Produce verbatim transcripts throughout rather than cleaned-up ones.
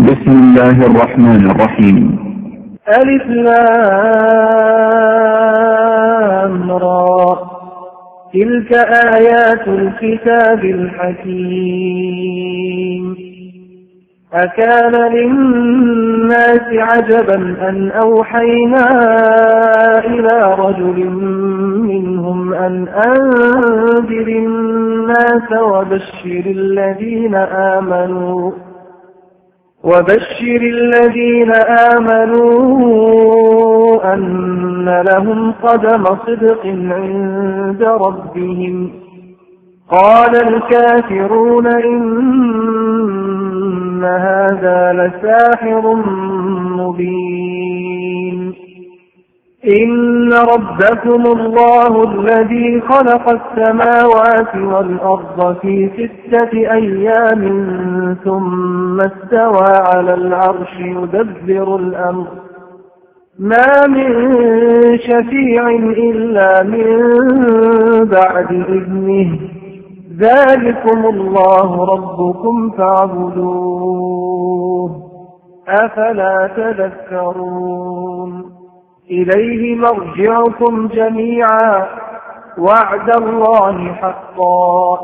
بسم الله الرحمن الرحيم. ألف لام را، تلك آيات الكتاب الحكيم. أكان للناس عجبا أن أوحينا إلى رجل منهم أن أنذر الناس وبشر الذين آمنوا وبشر الذين آمنوا أن لهم قدم صدق عند ربهم. قال الكافرون إن هذا لساحر مبين. إن ربكم الله الذي خلق السماوات والأرض في ستة أيام ثم استوى على العرش يدبر الأمر، ما من شفيع إلا من بعد إذنه، ذلكم الله ربكم فاعبدوه، أفلا تذكرون. إليه مرجعكم جميعا، وعد الله حقا،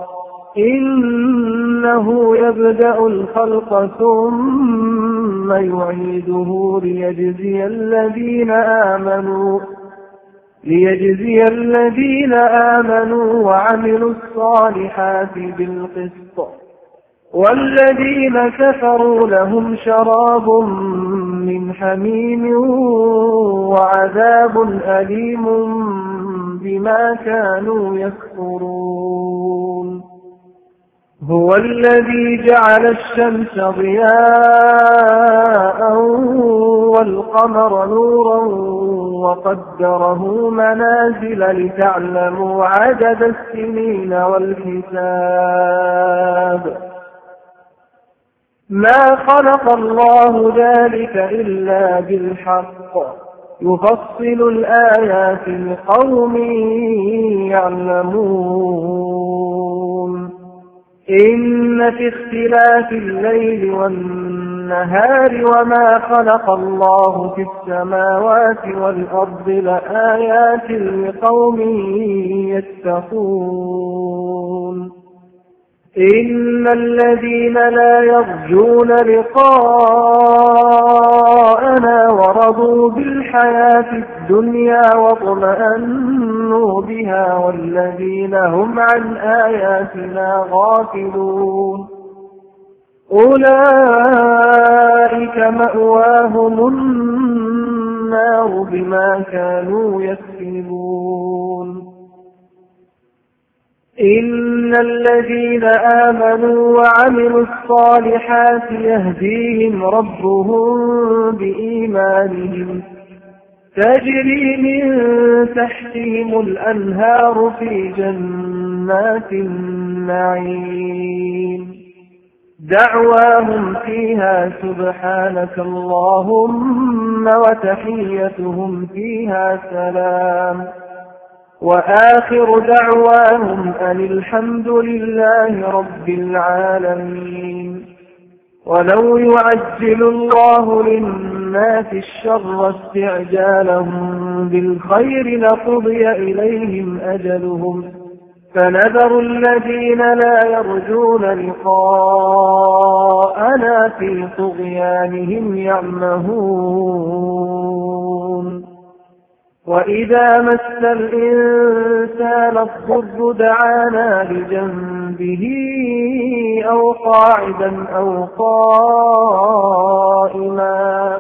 إنه يبدأ الخلق ثم يعيده ليجزي الذين آمنوا ليجزي الذين آمنوا وعملوا الصالحات بالقسط، والذين كفروا لهم شراب من حميم وعذاب أليم بما كانوا يكفرون. هو الذي جعل الشمس ضياء والقمر نورا وقدره منازل لتعلموا عدد السنين والحساب. ما خلق الله ذلك إلا بالحق، يفصل الآيات لقوم يعلمون. إن في اختلاف الليل والنهار وما خلق الله في السماوات والأرض لآيات لقوم يتقون. إن الذين لا يرجون لقاءنا ورضوا بالحياة الدنيا واطمأنوا بها والذين هم عن آياتنا غافلون أولئك مأواهم النار بما كانوا يكسبون. إن الذين آمنوا وعملوا الصالحات يهديهم ربهم بإيمانهم، تجري من تحتهم الأنهار في جنات النعيم، دعواهم فيها سبحانك اللهم وتحيتهم فيها سلام، وآخر دعواهم أن الحمد لله رب العالمين. ولو يعجل الله للناس الشر استعجالهم بالخير لقضي إليهم أجلهم، فنذر الذين لا يرجون لقاءنا في طغيانهم يعمهون. وإذا مس الإنسان الضر دعانا لجنبه أو قاعدا أو قائما،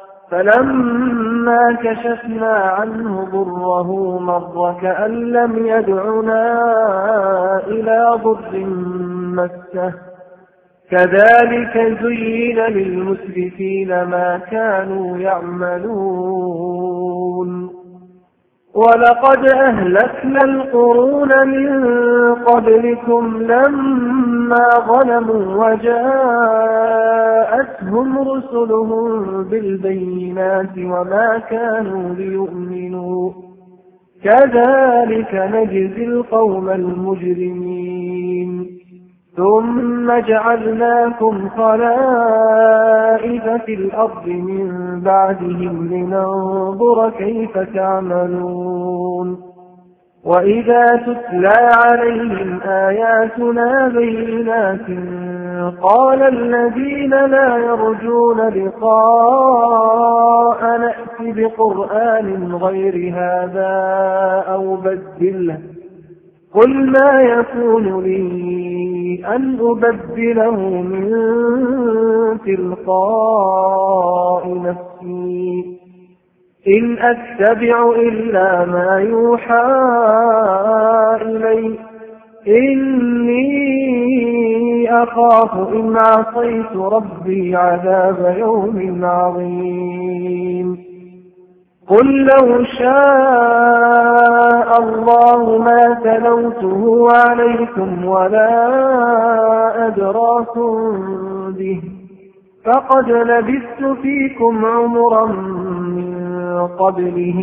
فلما كشفنا عنه ضره مر كأن لم يدعنا إلى ضر مسه، كذلك زين للمسرفين ما كانوا يعملون. ولقد أهلكنا القرون من قبلكم لما ظلموا وجاءتهم رسلهم بالبينات وما كانوا ليؤمنوا، كذلك نجزي القوم المجرمين. ثم جعلناكم خلائف في الأرض من بعدهم لننظر كيف تعملون وإذا تتلى عليهم آياتنا بينات قال الذين لا يرجون لقاء نأت بقرآن غير هذا أو بدله قل ما يكون لي أن أبدله من تلقاء نفسي إن أتبع إلا ما يوحى إلي إني أخاف إن عصيت ربي عذاب يوم عظيم قل لو شاء الله ما تلوته عليكم ولا أدراكم به فقد لبثت فيكم عمرا من قبله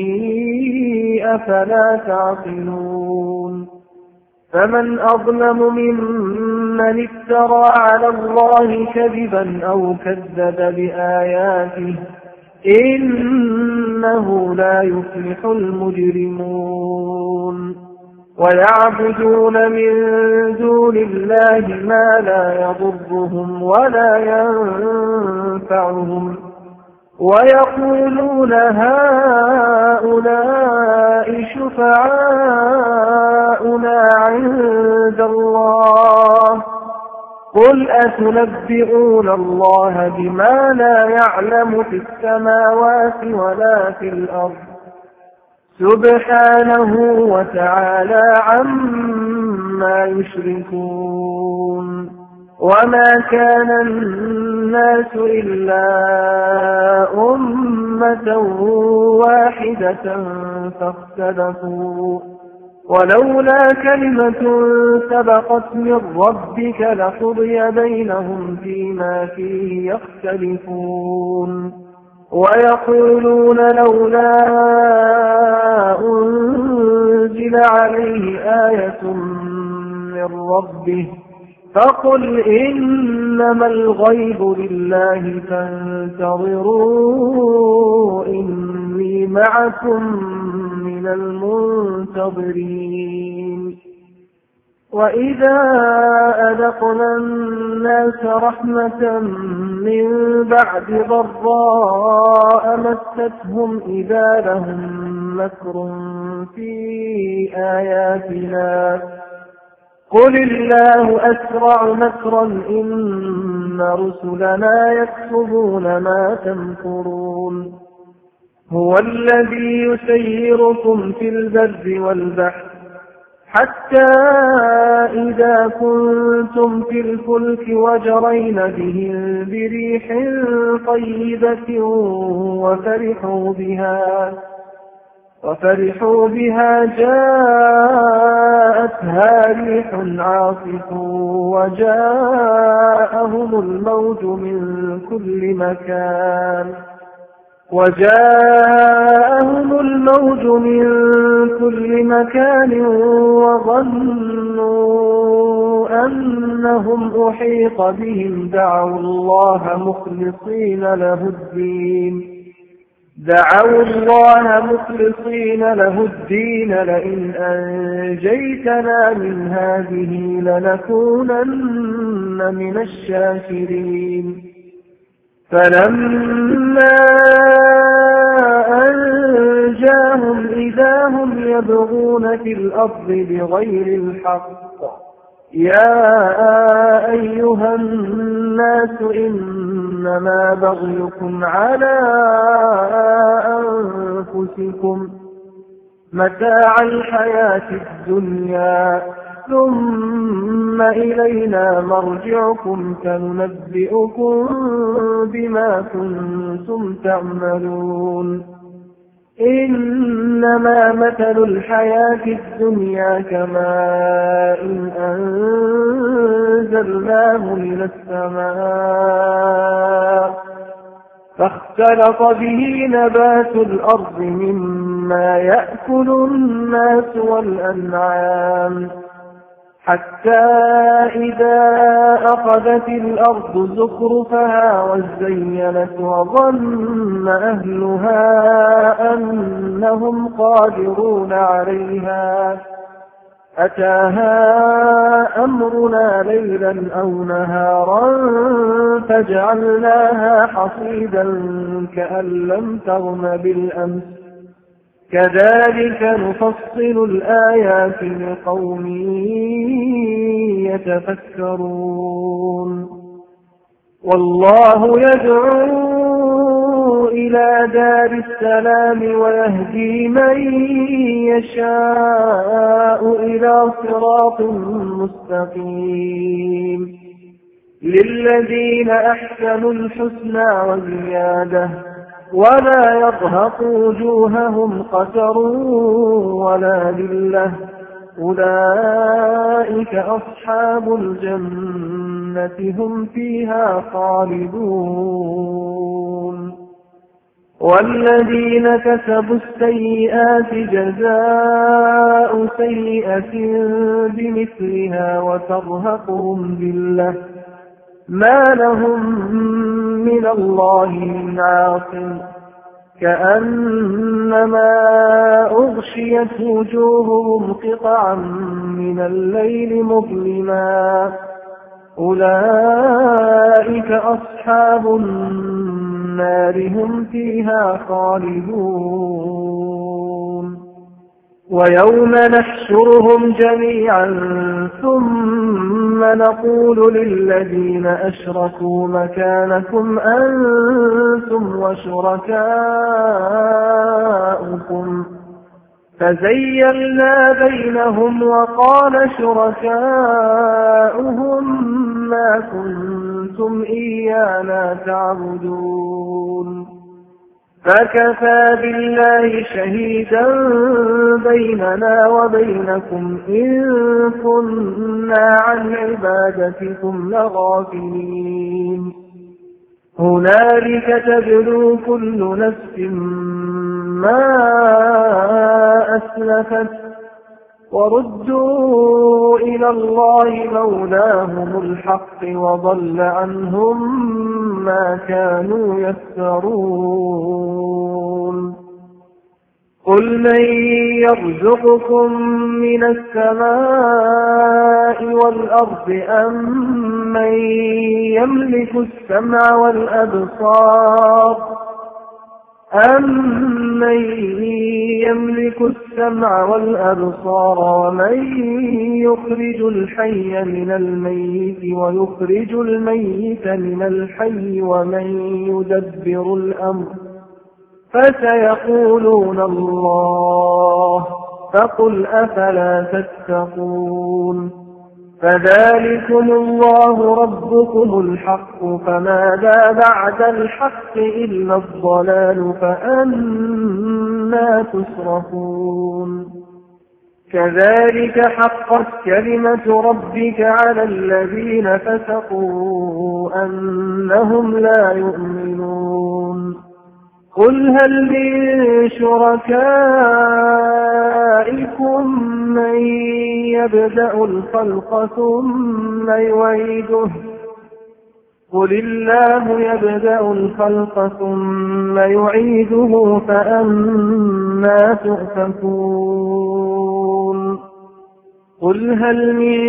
أفلا تعقلون فمن أظلم ممن افترى على الله كذبا أو كذب بآياته إنه لا يفلح المجرمون ويعبدون من دون الله ما لا يضرهم ولا ينفعهم ويقولون هؤلاء شفعاؤنا عند الله قل أتنبئون الله بما لا يعلم في السماوات ولا في الأرض سبحانه وتعالى عما يشركون وما كان الناس إلا أمة واحدة فاختلفوا ولولا كلمة سبقت من ربك لقضي بينهم فيما فيه يختلفون ويقولون لولا أنزل عليه آية من ربه فقل إنما الغيب لله فانتظروا إني معكم من المنتظرين وإذا أذقنا الناس رحمة من بعد ضراء مستهم إذا لهم مكر في آياتنا قل الله أسرع مكرا إن رسلنا يكتبون ما تمكرون هو الذي يسيركم في البر والبحر حتى إذا كنتم في الفلك وجرين بهم بريح طيبة وفرحوا بها وفرحوا بها جاءتها ريح عاصف وجاءهم الموج من كل مكان وجاءهم الموج من كل مكان وظنوا أنهم أحيط بهم دعوا الله مخلصين له الدين دعوا الله مخلصين له الدين لئن أنجيتنا من هذه لنكونن من الشاكرين فلما أنجاهم إذا هم يبغون في الأرض بغير الحق يا أيها الناس إنما بغيكم على أنفسكم متاع الحياة الدنيا ثم إلينا مرجعكم فننبئكم بما كنتم تعملون إنما مثل الحياة الدنيا كماء إن أنزلناه من السماء فاختلط به نبات الأرض مما يأكل الناس والأنعام حتى إذا أخذت الأرض زخرفها وزينت وظن أهلها أنهم قادرون عليها أتاها أمرنا ليلا أو نهارا فجعلناها حصيدا كأن لم تغن بالأمس كذلك نفصل الآيات لقوم يتفكرون والله يدعو إلى دار السلام ويهدي من يشاء إلى صراط مستقيم للذين أحسنوا الحسنى وزيادة ولا يرهق وجوههم قتر ولا ذلة أولئك أصحاب الجنة هم فيها خالدون والذين كسبوا السيئات جزاء سيئة بمثلها وترهقهم ذلة ما لهم من الله من عاصم كأنما أغشيت وجوههم قطعا من الليل مظلما أولئك أصحاب النار هم فيها خالدون ويوم نحشرهم جميعا ثم نقول للذين أشركوا مكانكم أنتم وشركاؤكم فزيّلنا بينهم وقال شركاؤهم ما كنتم إيانا تعبدون فكفى بالله شهيدا بيننا وبينكم إن كنا عن عبادتكم لغافلين هنالك تبلو كل نفس ما أسلفت وردوا إلى الله مولاهم الحق وضل عنهم ما كانوا يفترون قل من يرزقكم من السماء والأرض أم من يملك السمع والأبصار أَمَّن يَمْلِكُ السَّمْعَ وَالْأَبْصَارَ وَمَن يُخْرِجُ الْحَيَّ مِنَ الْمَيِّتِ وَيُخْرِجُ الْمَيِّتَ مِنَ الْحَيِّ وَمَن يُدَبِّرُ الْأَمْرَ فَسَيَقُولُونَ اللَّهُ فَقُلْ أَفَلَا تَتَّقُونَ فذلكم الله ربكم الحق فماذا بعد الحق إلا الضلال فأنى تصرفون كذلك حقت كلمة ربك على الذين فسقوا أنهم لا يؤمنون قل هل من شركائكم من يبدأ الخلق ثم يعيده قل الله يبدأ الخلق ثم يعيده فأنى تؤفكون قل هل من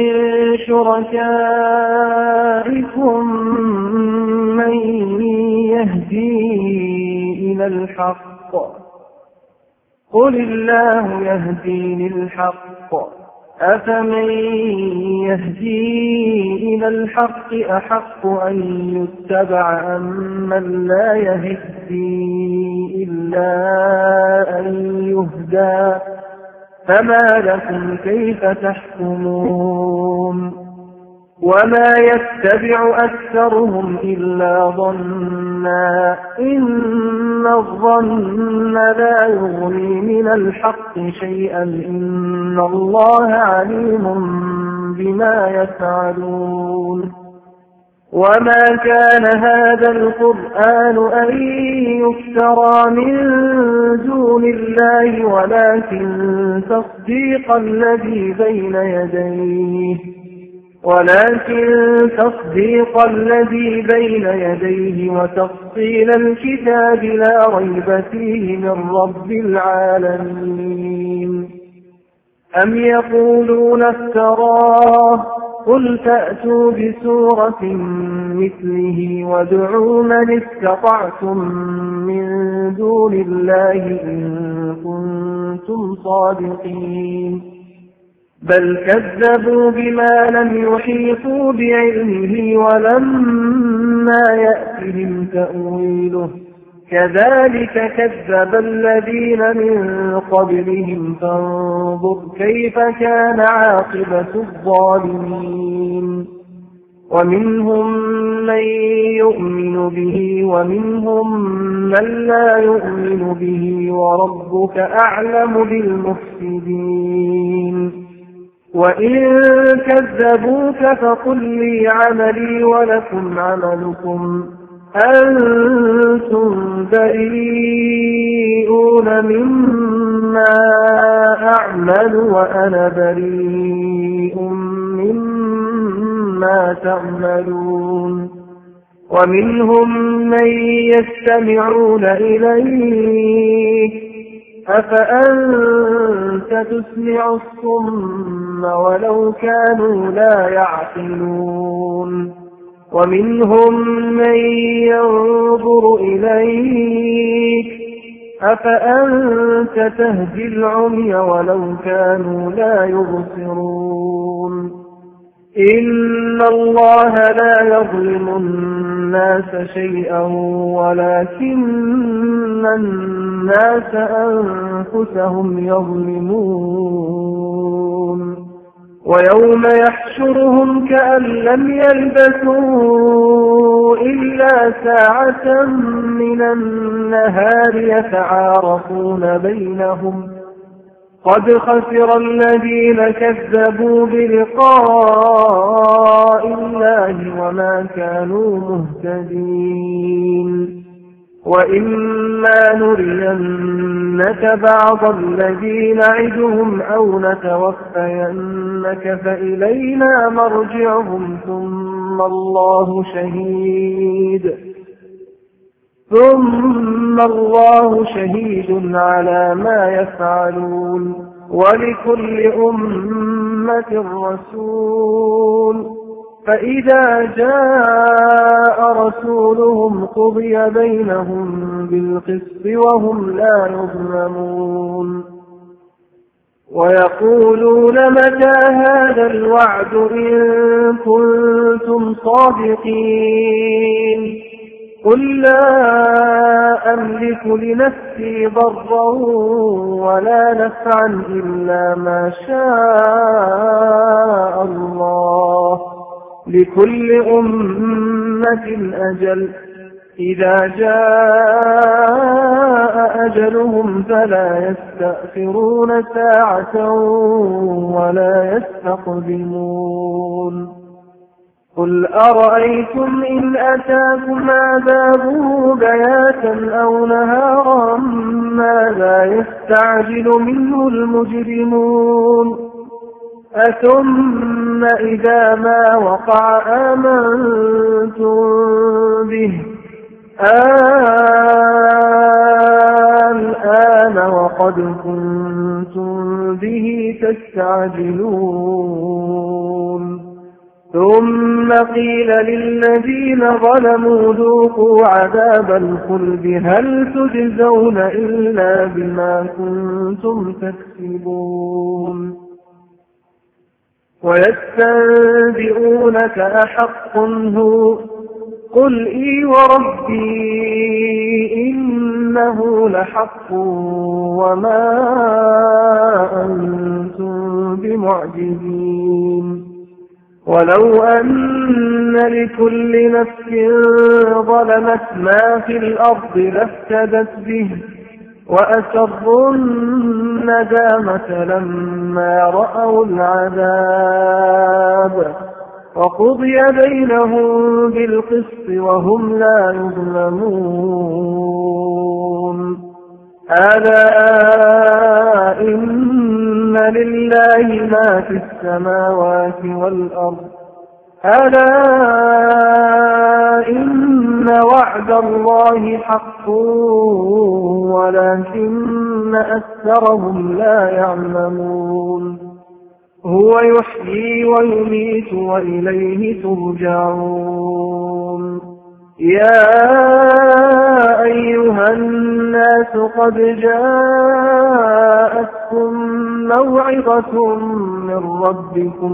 شركائكم من يهدي إلى الحق قل الله يهدي للحق أفمن يهدي إلى الحق أحق أن يتبع أمن لا يهدي إلا أن يهدى فما لكم كيف تحكمون وما يتبع أكثرهم إلا ظنا إن الظن لا يغني من الحق شيئا إن الله عليم بما يفعلون وما كان هذا القرآن أن يفترى من دون الله ولكن تصديق الذي بين يديه ولكن تصديق الذي بين يديه وتفصيل الكتاب لا ريب فيه من رب العالمين. أم يقولون افتراه قل فأتوا بسورة مثله وادعوا من استطعتم من دون الله إن كنتم صادقين. بل كذبوا بما لم يحيطوا بعلمه ولما يأتهم تأويله كذلك كذب الذين من قبلهم فانظر كيف كان عاقبة الظالمين. ومنهم من يؤمن به ومنهم من لا يؤمن به وربك أعلم بالمفسدين. وإن كذبوك فقل لي عملي ولكم عملكم أنتم بريئون مما أعمل وأنا بريء مما تعملون. ومنهم من يستمعون إليك أفأنت تسمع الصم ولو كانوا لا يعقلون. ومنهم من ينظر إليك أفأنت تهدي العمي ولو كانوا لا يبصرون. إن الله لا يظلم الناس شيئا ولكن الناس أنفسهم يظلمون. ويوم يحشرهم كأن لم يلبثوا إلا ساعة من النهار يتعارفون بينهم قد خسر الذين كذبوا بلقاء الله وما كانوا مهتدين. وإما نرينك بعض الذي نعدهم أو نتوفينك فإلينا مرجعهم ثم الله شهيد ثم الله شهيد على ما يفعلون. ولكل أمة رسول فإذا جاء رسولهم قضي بينهم بالقسط وهم لا يظلمون. ويقولون متى هذا الوعد إن كنتم صادقين. قل لا أملك لنفسي ضرا ولا نفعا إلا ما شاء الله لكل أمة أجل إذا جاء أجلهم فلا يستأخرون ساعة ولا يستقدمون. قل أرأيتم إن أتاكم عذابه بياتا أو نهارا ماذا يستعجل منه المجرمون. أثم إذا ما وقع آمنتم به الآن وقد كنتم به تستعجلون. ثم قيل للذين ظلموا ذوقوا عذاب الخلد هل تجزون إلا بما كنتم تكسبون. ويستنبئونك أحق هو قل إي وربي إنه لحق وما أنتم بمعجزين. ولو أن لكل نفس ظلمت ما في الأرض لافتدت به وأسروا الندامة لما رأوا العذاب وقضي بينهم بالقسط وهم لا يظلمون. ألا إن لله ما في السماوات والأرض ألا إن وعد الله حق ولكن أكثرهم لا يعلمون. هو يحيي ويميت وإليه ترجعون. يا أيها الناس قد جاءتكم موعظة من ربكم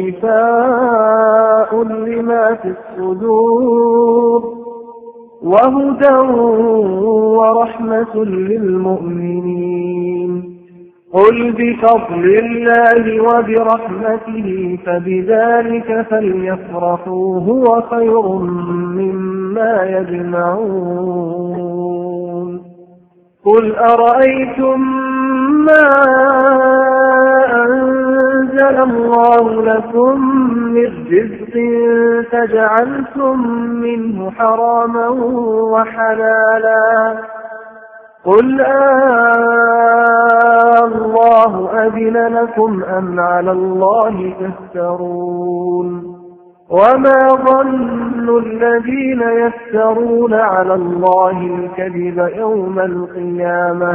وشفاء لما في الصدور وهدى ورحمة للمؤمنين. قل بفضل الله وبرحمته فبذلك فليفرحوا هو خير مما يجمعون. قل أرأيتم ما أنزل الله لكم من رزق فجعلتم منه حراما وحلالا قل آه الله أذن لكم أم على الله تفترون. وما ظن الذين يفترون على الله الكذب يوم القيامة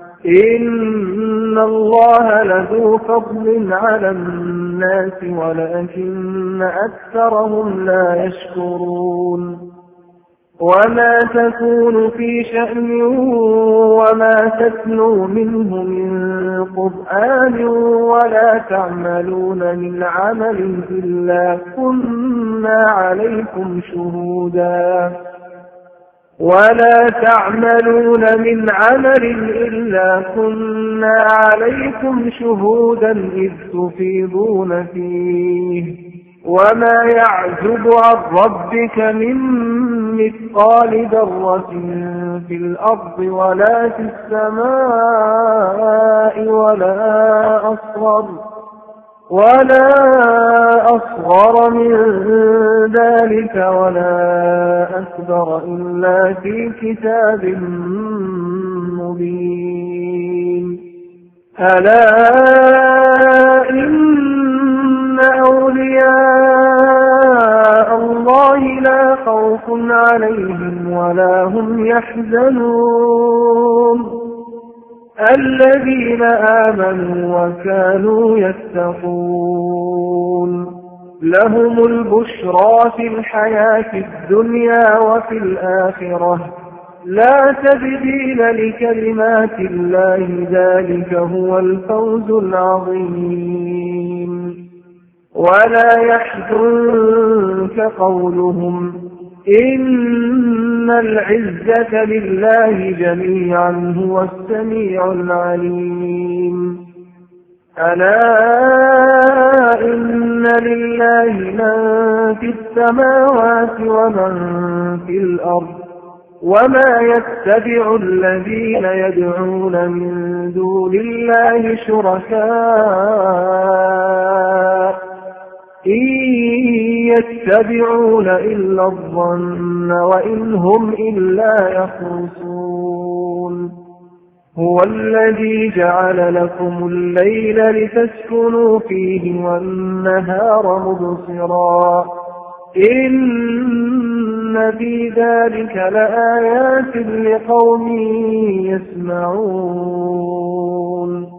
إن الله لذو فضل على الناس ولكن أكثرهم لا يشكرون. وما تكون في شأن وما تتلو منه من قرآن ولا تعملون من عمل إلا كنا عليكم شهودا ولا تعملون من عمل إلا كنا عليكم شهودا إذ تفيضون فيه. وما يعزب عن ربك من مثقال ذرة في الأرض ولا في السماء ولا أصغر ولا أصغر من ذلك ولا أكبر إلا في كتاب مبين. ألا إن أولياء الله لا خوف عليهم ولا هم يحزنون الذين آمنوا وكانوا يتقون. لهم البشرى في الحياة الدنيا وفي الآخرة لا تبديل لكلمات الله ذلك هو الفوز العظيم. ولا يحزنك قولهم إن العزة لله جميعا هو السميع العليم. ألا إن لله من في السماوات ومن في الأرض وما يتبع الذين يدعون من دون الله شركاء إن يتبعون إلا الظن وإن هم إلا يخرصون. هو الذي جعل لكم الليل لتسكنوا فيه والنهار مبصرا إن في ذلك لآيات لقوم يسمعون.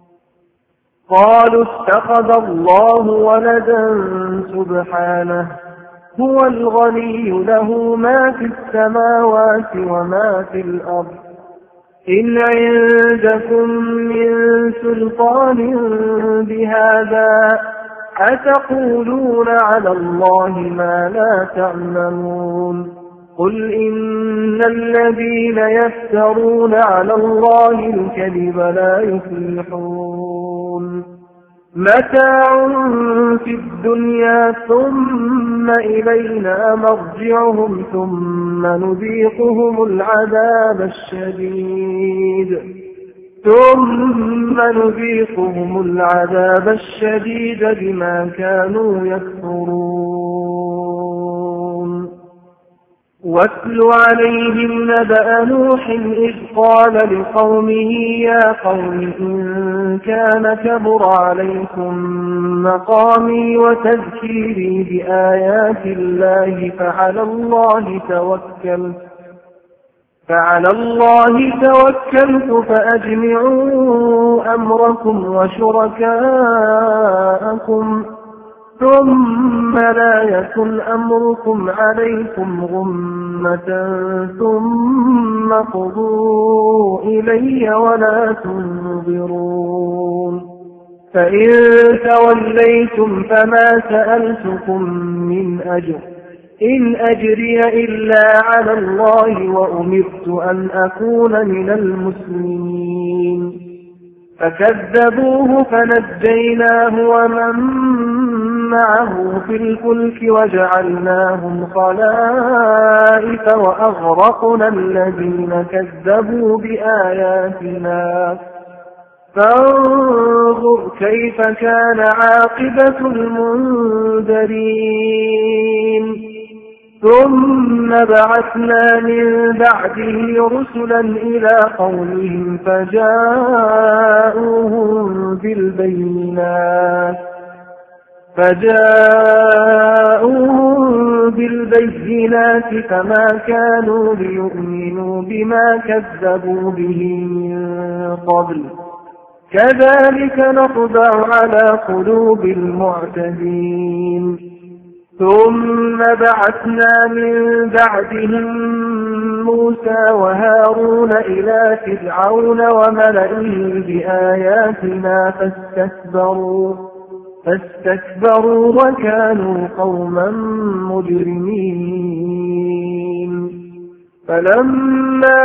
قالوا اتخذ الله ولدا سبحانه هو الغني له ما في السماوات وما في الأرض إن عندكم من سلطان بهذا أتقولون على الله ما لا تعلمون. قل إن الذين يفترون على الله الكذب لا يفلحون. متاع في الدنيا ثم إلينا مرجعهم ثم نذيقهم العذاب الشديد ثم نذيقهم العذاب الشديد بما كانوا يكفرون واتل عليهم نبأ نوح إذ قال لقومه يا قوم إن كان كبر عليكم مقامي وتذكيري بآيات الله فعلى الله توكلت فعلى الله توكلت فأجمعوا أمركم وشركاءكم ثم لا يكن أمركم عليكم غمة ثم قضوا إلي ولا تنظرون فإن توليتم فما سألتكم من أجر إن أجري إلا على الله وأمرت أن أكون من المسلمين فكذبوه فنجيناه ومن معه في الفلك وجعلناهم خلائف وأغرقنا الذين كذبوا بآياتنا فانظر كيف كان عاقبة المنذرين ثم بعثنا من بعده رسلا إلى قومهم فجاءوهم بالبينات فجاءوهم بالبينات فما كانوا ليؤمنوا بما كذبوا به من قبل كذلك نطبع على قلوب المعتدين ثم بعثنا من بعدهم موسى وهارون إلى فرعون وملئه بآياتنا فاستكبروا فاستكبروا وكانوا قوما مجرمين فلما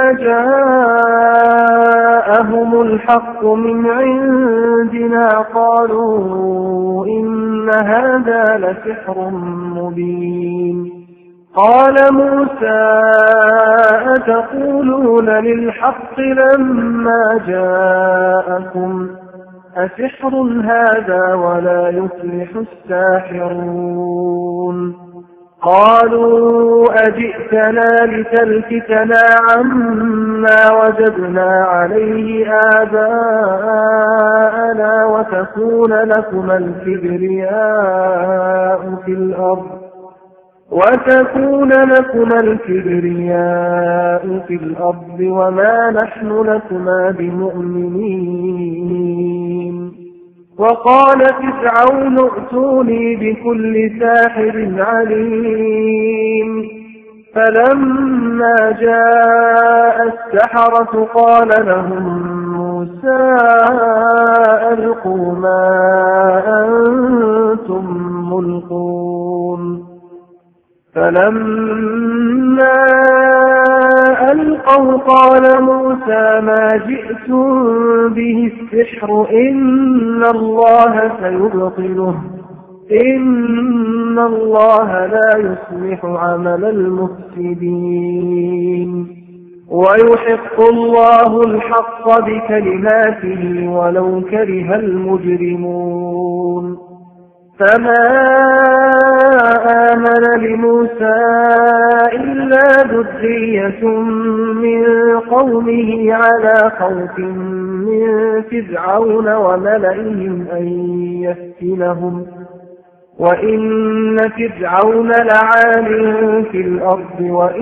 جاءهم الحق من عندنا قالوا إن هذا لسحر مبين قال موسى أتقولون للحق لما جاءكم أسحر هذا ولا يفلح الساحرون قالوا أجئتنا لتلفتنا عما وجدنا عليه آباءنا وتكون لكما الكبرياء في الأرض وتكون لكما الكبرياء في الأرض وما نحن لكما بمؤمنين وقال فرعون ائتوني بكل ساحر عليم فلما جاء السحرة قال لهم موسى ألقوا ما أنتم ملقون فلما ألقوا قال موسى ما جئتم به السحر إن الله سيبطله إن الله لا يصلح عمل المفسدين ويحق الله الحق بكلماته ولو كره المجرمون فما آمن لموسى إلا ذرية من قومه على خوف من فرعون وملئهم أن يفتنهم وإن فرعون لعال في الأرض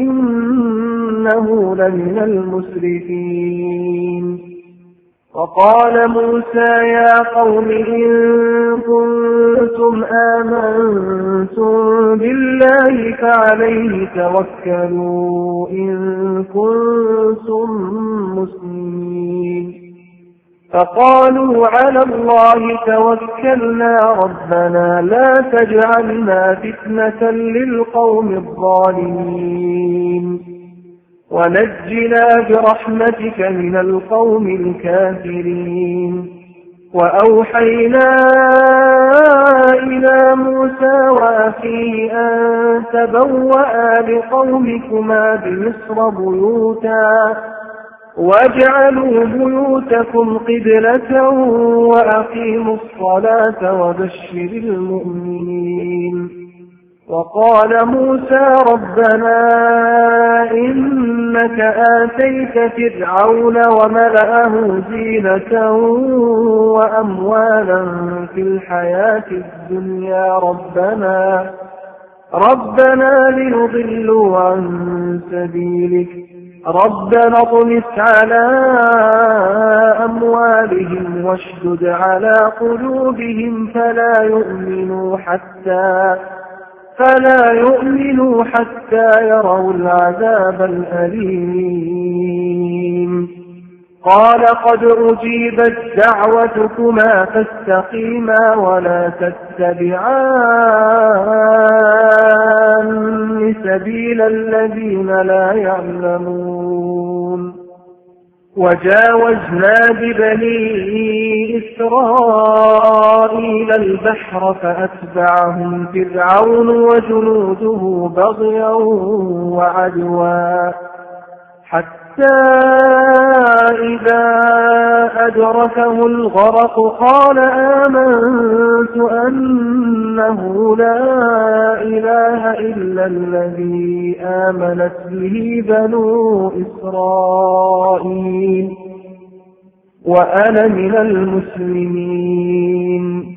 وإنه لمن المسرفين وقال موسى يا قوم إن كنتم آمنتم بالله فعليه توكلوا إن كنتم مسلمين فقالوا على الله توكلنا ربنا لا تجعلنا فتنة للقوم الظالمين ونجنا برحمتك من القوم الكافرين وأوحينا إلى موسى وأخيه أن تبوأ لقومكما بمصر بيوتا واجعلوا بيوتكم قبلة وأقيموا الصلاة وبشر المؤمنين. وقال موسى ربنا إنك آتيت فرعون وملأه زينة وأموالا في الحياة الدنيا ربنا ربنا ليضلوا عن سبيلك ربنا اطمس على أموالهم واشدد على قلوبهم فلا يؤمنوا حتى فلا يؤمنوا حتى يروا العذاب الأليم. قال قد أجيبت دعوتكما فاستقيما ولا تتبعان سبيل الذين لا يعلمون. وجاوزنا ببني إسرائيل البحر فأتبعهم فرعون وجنوده بغيا وعدوا حتى إذا أدركه الغرق قال آمنت أنه لا إله إلا الذي آمنت به بنو إسرائيل وأنا من المسلمين.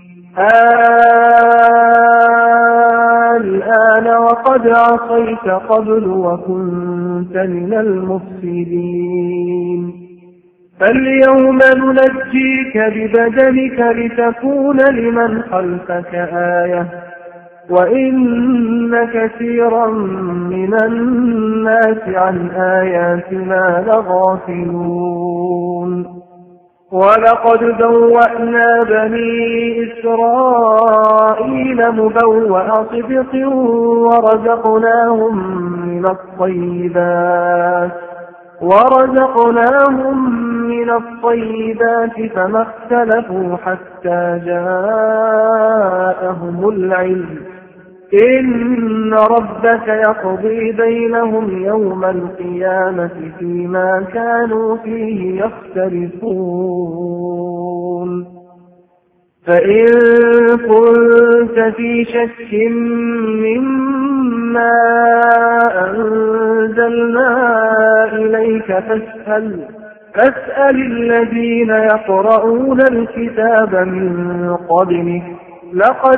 الآن وقد عصيت قبل وكنت من المفسدين. فاليوم ننجيك ببدنك لتكون لمن خلفك آية وإن كثيرا من الناس عن آياتنا لغافلون. ولقد بوأنا بني إسرائيل مبوأ صدق ورزقناهم من الطيبات ورزقناهم من الطيبات فما اختلفوا حتى جاءهم العلم إن ربك يقضي بينهم يوم القيامة فيما كانوا فيه يختلفون. فإن كنت في شك مما أنزلنا إليك فاسأل فاسأل الذين يقرؤون الكتاب من قبلك لقد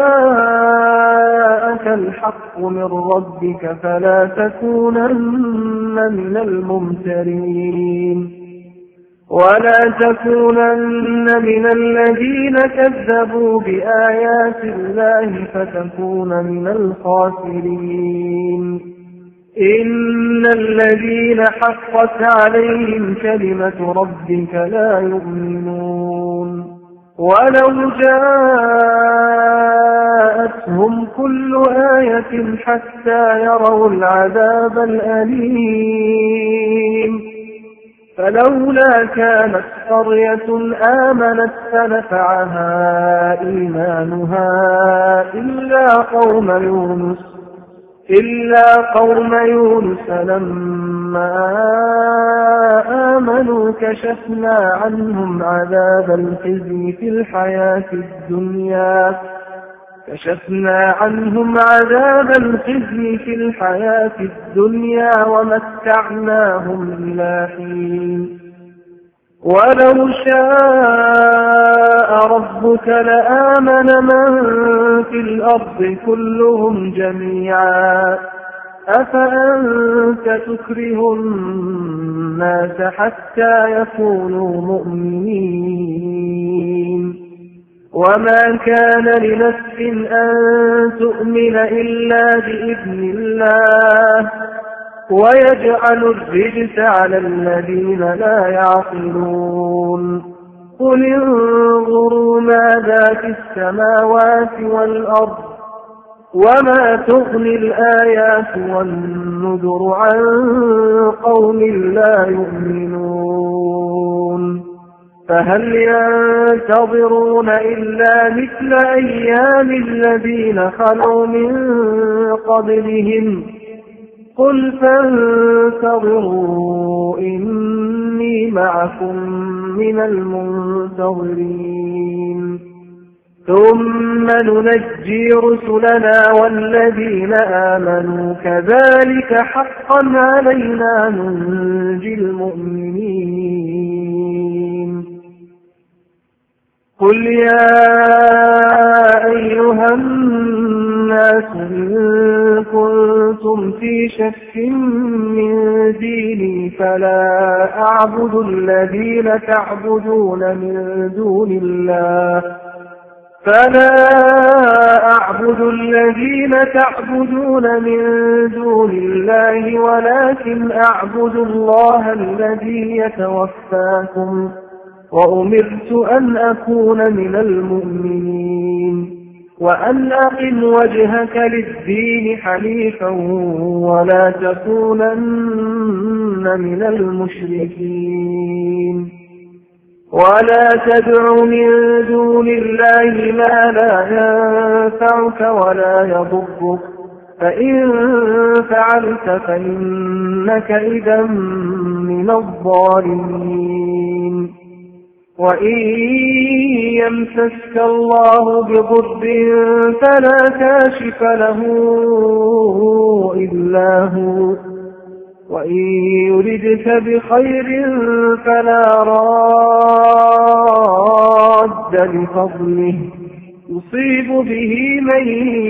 جاءك الحق من ربك فلا تكونن من الممترين ولا تكونن من الذين كذبوا بآيات الله فتكون من الخاسرين. إن الذين حقت عليهم كلمة ربك لا يؤمنون ولو جاءتهم كل آية حتى يروا العذاب الأليم. فلولا كانت قرية آمنت فنفعها إيمانها إلا قوم يونس إلا قوم يونس لما آمنوا كشفنا عنهم عذاب الخزي في الحياة الدنيا كشفنا عنهم عذاب الخزي في الحياة الدنيا ومتعناهم إلى حين. ولو شاء ربك لآمن من في الأرض كلهم جميعا أفأنت تكره الناس حتى يكونوا مؤمنين. وما كان لنفس أن تؤمن إلا بإذن الله ويجعل الرجس على الذين لا يعقلون. قل انظروا ماذا في السماوات والأرض وما تغني الآيات والنذر عن قوم لا يؤمنون. فهل ينتظرون إلا مثل أيام الذين خلوا من قبلهم قل فانتظروا إن معكم من المنتظرين ثم ننجي رسلنا والذين آمنوا كذلك حقا علينا ننجي المؤمنين قل يا أيها الناس إن كنتم في شك من ديني فلا أعبد الذين تعبدون من دون الله فلا أعبد الذين تعبدون من دون الله ولكن أعبد الله الذي يتوفاكم وأمرت أن أكون من المؤمنين وأن أقم وجهك للدين حنيفا ولا تكونن من المشركين ولا تدع من دون الله ما لا ينفعك ولا يضرك فإن فعلت فإنك إذا من الظالمين وإن يمسسك الله بضر فلا كاشف له إلا هو وإن يردك بخير فلا راد لفضله يصيب به من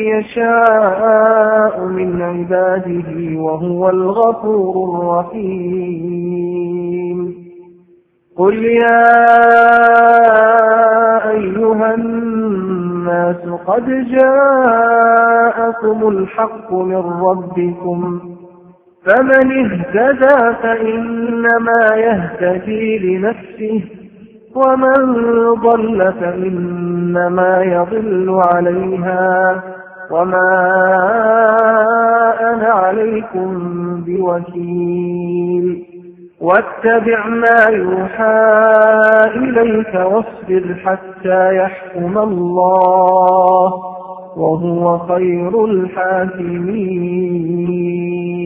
يشاء من عباده وهو الغفور الرحيم قل يا أيها الناس قد جاءكم الحق من ربكم فمن اهتدى فإنما يهتدي لنفسه ومن ضل فإنما يضل عليها وما أنا عليكم بوكيل واتبع ما يوحى إليك واصبر حتى يحكم الله وهو خير الحاكمين